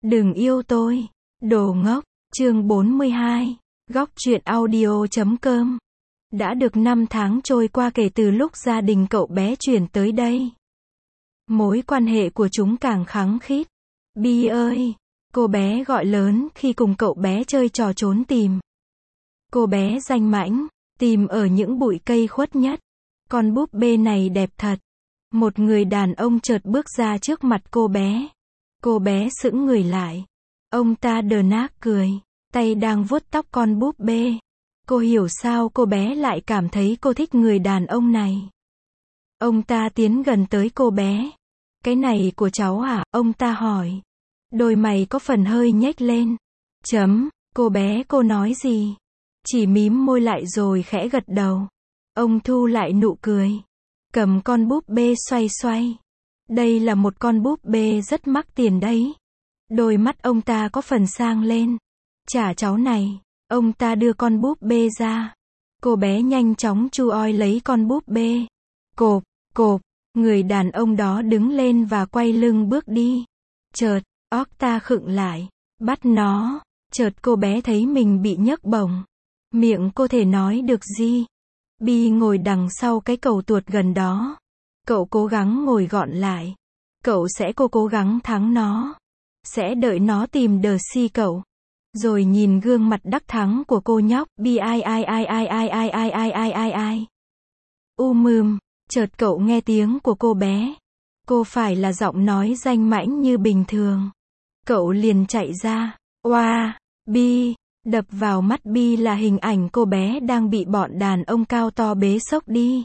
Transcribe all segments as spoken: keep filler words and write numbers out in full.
Đừng yêu tôi, đồ ngốc. Chương bốn mươi hai, góc truyện audio chấm com. Đã được năm tháng trôi qua kể từ lúc gia đình cậu bé chuyển tới đây. Mối quan hệ của chúng càng khăng khít. Bi ơi, cô bé gọi lớn khi cùng cậu bé chơi trò trốn tìm. Cô bé danh mãnh, tìm ở những bụi cây khuất nhất. Con búp bê này đẹp thật. Một người đàn ông chợt bước ra trước mặt cô bé. Cô bé sững người lại. Ông ta đờ nác cười, tay đang vuốt tóc con búp bê. Cô hiểu sao cô bé lại cảm thấy cô thích người đàn ông này. Ông ta tiến gần tới cô bé. Cái này của cháu à? Ông ta hỏi. Đôi mày có phần hơi nhếch lên. Chấm, cô bé cô nói gì? Chỉ mím môi lại rồi khẽ gật đầu. Ông thu lại nụ cười. Cầm con búp bê xoay xoay. Đây là một con búp bê rất mắc tiền đấy. Đôi mắt ông ta có phần sang lên. Trả cháu này. Ông ta đưa con búp bê ra. Cô bé nhanh chóng chu oi lấy con búp bê. Cộp, cộp, người đàn ông đó đứng lên và quay lưng bước đi. Chợt, óc ta khựng lại. Bắt nó. Chợt cô bé thấy mình bị nhấc bổng. Miệng cô thể nói được gì. Bi ngồi đằng sau cái cầu tuột gần đó. Cậu cố gắng ngồi gọn lại. Cậu sẽ cô cố gắng thắng nó. Sẽ đợi nó tìm đờ si cậu. Rồi nhìn gương mặt đắc thắng của cô nhóc. Bi ai ai ai ai ai ai ai ai ai ai ai. U mừm. Chợt cậu nghe tiếng của cô bé. Cô phải là giọng nói danh mãnh như bình thường. Cậu liền chạy ra. Oa, Bi. Đập vào mắt Bi là hình ảnh cô bé đang bị bọn đàn ông cao to bế xốc đi.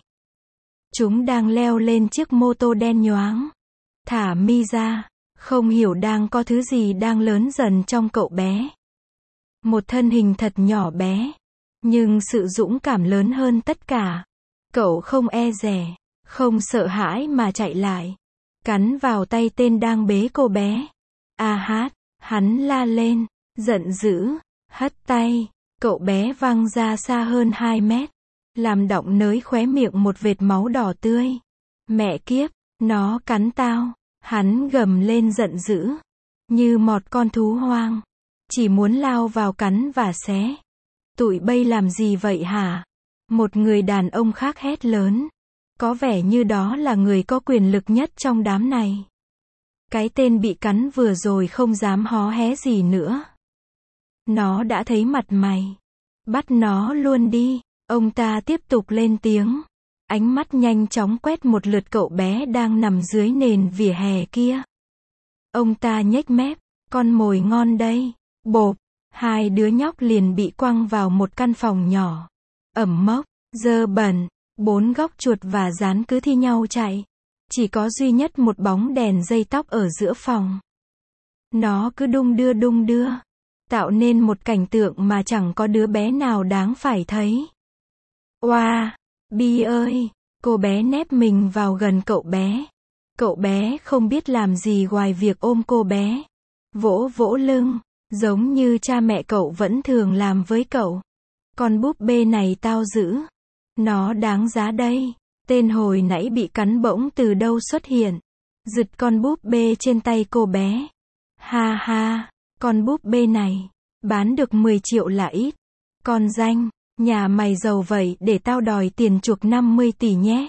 Chúng đang leo lên chiếc mô tô đen nhoáng. Thả mi ra. Không hiểu đang có thứ gì đang lớn dần trong cậu bé. Một thân hình thật nhỏ bé. Nhưng sự dũng cảm lớn hơn tất cả. Cậu không e dè, không sợ hãi mà chạy lại. Cắn vào tay tên đang bế cô bé. A hát, hắn la lên, giận dữ, hất tay. Cậu bé văng ra xa hơn hai mét. Làm đọng nới khóe miệng một vệt máu đỏ tươi. Mẹ kiếp, nó cắn tao. Hắn gầm lên giận dữ. Như một con thú hoang. Chỉ muốn lao vào cắn và xé. Tụi bay làm gì vậy hả? Một người đàn ông khác hét lớn. Có vẻ như đó là người có quyền lực nhất trong đám này. Cái tên bị cắn vừa rồi không dám hó hé gì nữa. Nó đã thấy mặt mày. Bắt nó luôn đi. Ông ta tiếp tục lên tiếng. Ánh mắt nhanh chóng quét một lượt cậu bé đang nằm dưới nền vỉa hè kia. Ông ta nhếch mép. Con mồi ngon đây. Bộp. Hai đứa nhóc liền bị quăng vào một căn phòng nhỏ. Ẩm mốc, dơ bẩn. Bốn góc chuột và rán cứ thi nhau chạy. Chỉ có duy nhất một bóng đèn dây tóc ở giữa phòng. Nó cứ đung đưa đung đưa. Tạo nên một cảnh tượng mà chẳng có đứa bé nào đáng phải thấy. Oa, Bi ơi, cô bé nép mình vào gần cậu bé. Cậu bé không biết làm gì ngoài việc ôm cô bé. Vỗ vỗ lưng, giống như cha mẹ cậu vẫn thường làm với cậu. Con búp bê này tao giữ. Nó đáng giá đây. Tên hồi nãy bị cắn bỗng từ đâu xuất hiện. Giật con búp bê trên tay cô bé. Ha ha, con búp bê này. Bán được mười triệu là ít. Con danh, nhà mày giàu vậy để tao đòi tiền chuộc năm mươi tỷ nhé.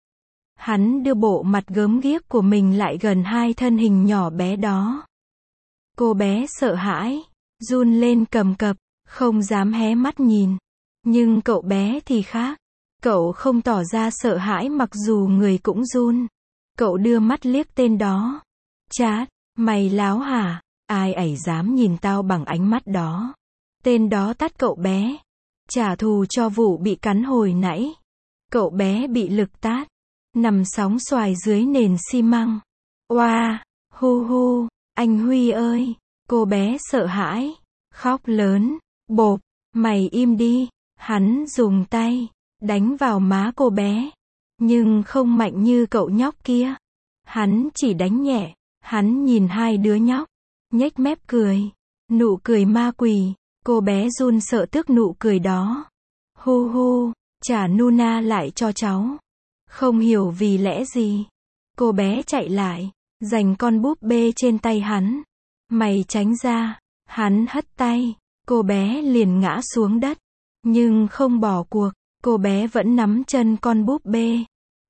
Hắn đưa bộ mặt gớm ghiếc của mình lại gần hai thân hình nhỏ bé đó. Cô bé sợ hãi, run lên cầm cập, không dám hé mắt nhìn. Nhưng cậu bé thì khác. Cậu không tỏ ra sợ hãi mặc dù người cũng run. Cậu đưa mắt liếc tên đó. Chát, mày láo hả? Ai ẩy dám nhìn tao bằng ánh mắt đó? Tên đó tát cậu bé. Trả thù cho vụ bị cắn hồi nãy. Cậu bé bị lực tát. Nằm sóng xoài dưới nền xi măng. Oa, hu hu, anh Huy ơi. Cô bé sợ hãi. Khóc lớn. Bộp, mày im đi. Hắn dùng tay. Đánh vào má cô bé. Nhưng không mạnh như cậu nhóc kia. Hắn chỉ đánh nhẹ. Hắn nhìn hai đứa nhóc. Nhếch mép cười. Nụ cười ma quỷ. Cô bé run sợ trước nụ cười đó. Hu hu, trả Nuna lại cho cháu. Không hiểu vì lẽ gì. Cô bé chạy lại. Giành con búp bê trên tay hắn. Mày tránh ra. Hắn hất tay. Cô bé liền ngã xuống đất. Nhưng không bỏ cuộc. Cô bé vẫn nắm chân con búp bê.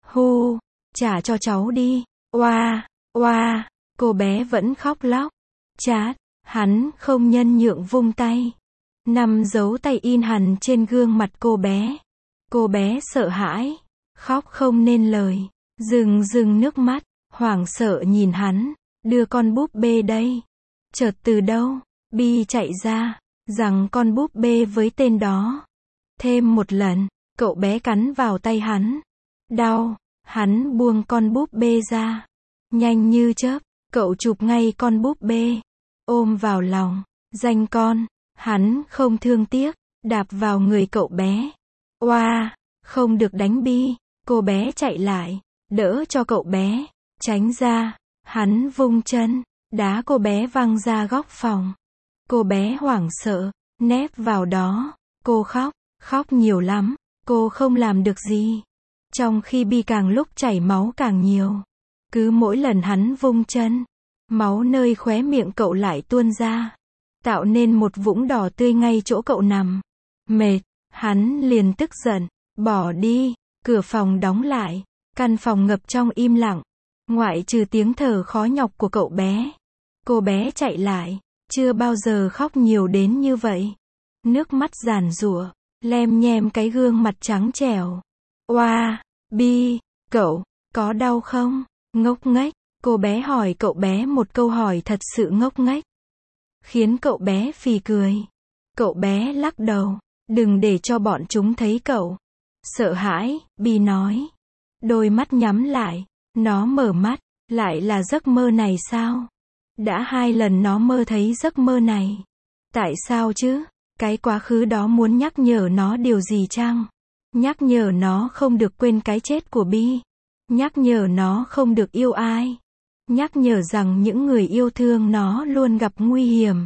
Hu, trả cho cháu đi. Oa, oa, cô bé vẫn khóc lóc. Chát, hắn không nhân nhượng vung tay. Năm dấu tay in hằn trên gương mặt cô bé. Cô bé sợ hãi, khóc không nên lời, rưng rưng nước mắt, hoảng sợ nhìn hắn, đưa con búp bê đây. Chợt từ đâu, Bi chạy ra, rằng con búp bê với tên đó. Thêm một lần, cậu bé cắn vào tay hắn. Đau, hắn buông con búp bê ra. Nhanh như chớp, cậu chụp ngay con búp bê, ôm vào lòng, danh con, hắn không thương tiếc, đạp vào người cậu bé. Oa, không được đánh Bi, cô bé chạy lại, đỡ cho cậu bé, tránh ra, hắn vung chân, đá cô bé văng ra góc phòng. Cô bé hoảng sợ, nép vào đó, cô khóc, khóc nhiều lắm, cô không làm được gì. Trong khi Bi càng lúc chảy máu càng nhiều. Cứ mỗi lần hắn vung chân, máu nơi khóe miệng cậu lại tuôn ra, tạo nên một vũng đỏ tươi ngay chỗ cậu nằm. Mệt, hắn liền tức giận, bỏ đi, cửa phòng đóng lại, căn phòng ngập trong im lặng, ngoại trừ tiếng thở khó nhọc của cậu bé. Cô bé chạy lại, chưa bao giờ khóc nhiều đến như vậy. Nước mắt giàn giụa, lem nhem cái gương mặt trắng trẻo. Oa, Bi, cậu, có đau không? Ngốc nghếch, cô bé hỏi cậu bé một câu hỏi thật sự ngốc nghếch, khiến cậu bé phì cười. Cậu bé lắc đầu, đừng để cho bọn chúng thấy cậu. Sợ hãi, Bi nói. Đôi mắt nhắm lại, nó mở mắt, lại là giấc mơ này sao? Đã hai lần nó mơ thấy giấc mơ này. Tại sao chứ? Cái quá khứ đó muốn nhắc nhở nó điều gì chăng? Nhắc nhở nó không được quên cái chết của Bi. Nhắc nhở nó không được yêu ai. Nhắc nhở rằng những người yêu thương nó luôn gặp nguy hiểm.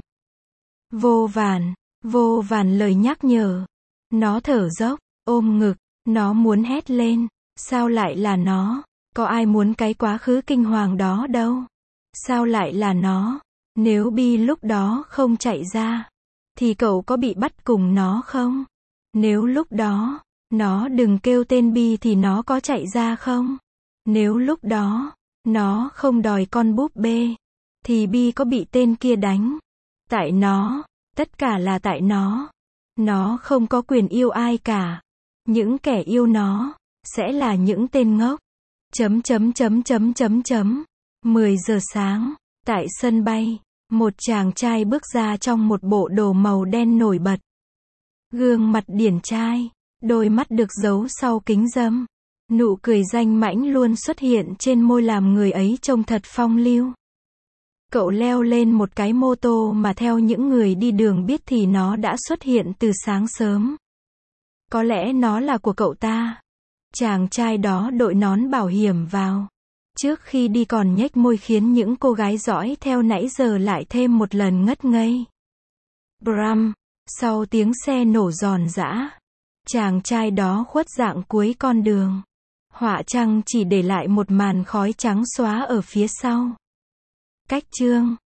Vô vàn, vô vàn lời nhắc nhở. Nó thở dốc, ôm ngực, nó muốn hét lên. Sao lại là nó? Có ai muốn cái quá khứ kinh hoàng đó đâu. Sao lại là nó? Nếu Bi lúc đó không chạy ra, thì cậu có bị bắt cùng nó không? Nếu lúc đó, nó đừng kêu tên Bi thì nó có chạy ra không? Nếu lúc đó, nó không đòi con búp bê, thì Bi có bị tên kia đánh? Tại nó, tất cả là tại nó. Nó không có quyền yêu ai cả. Những kẻ yêu nó, sẽ là những tên ngốc. Chấm chấm chấm chấm chấm chấm. mười giờ sáng, tại sân bay, một chàng trai bước ra trong một bộ đồ màu đen nổi bật. Gương mặt điển trai, đôi mắt được giấu sau kính râm. Nụ cười danh mãnh luôn xuất hiện trên môi làm người ấy trông thật phong lưu. Cậu leo lên một cái mô tô mà theo những người đi đường biết thì nó đã xuất hiện từ sáng sớm. Có lẽ nó là của cậu ta. Chàng trai đó đội nón bảo hiểm vào. Trước khi đi còn nhếch môi khiến những cô gái dõi theo nãy giờ lại thêm một lần ngất ngây. Bram, sau tiếng xe nổ giòn giã, chàng trai đó khuất dạng cuối con đường. Họa trăng chỉ để lại một màn khói trắng xóa ở phía sau. Cách chương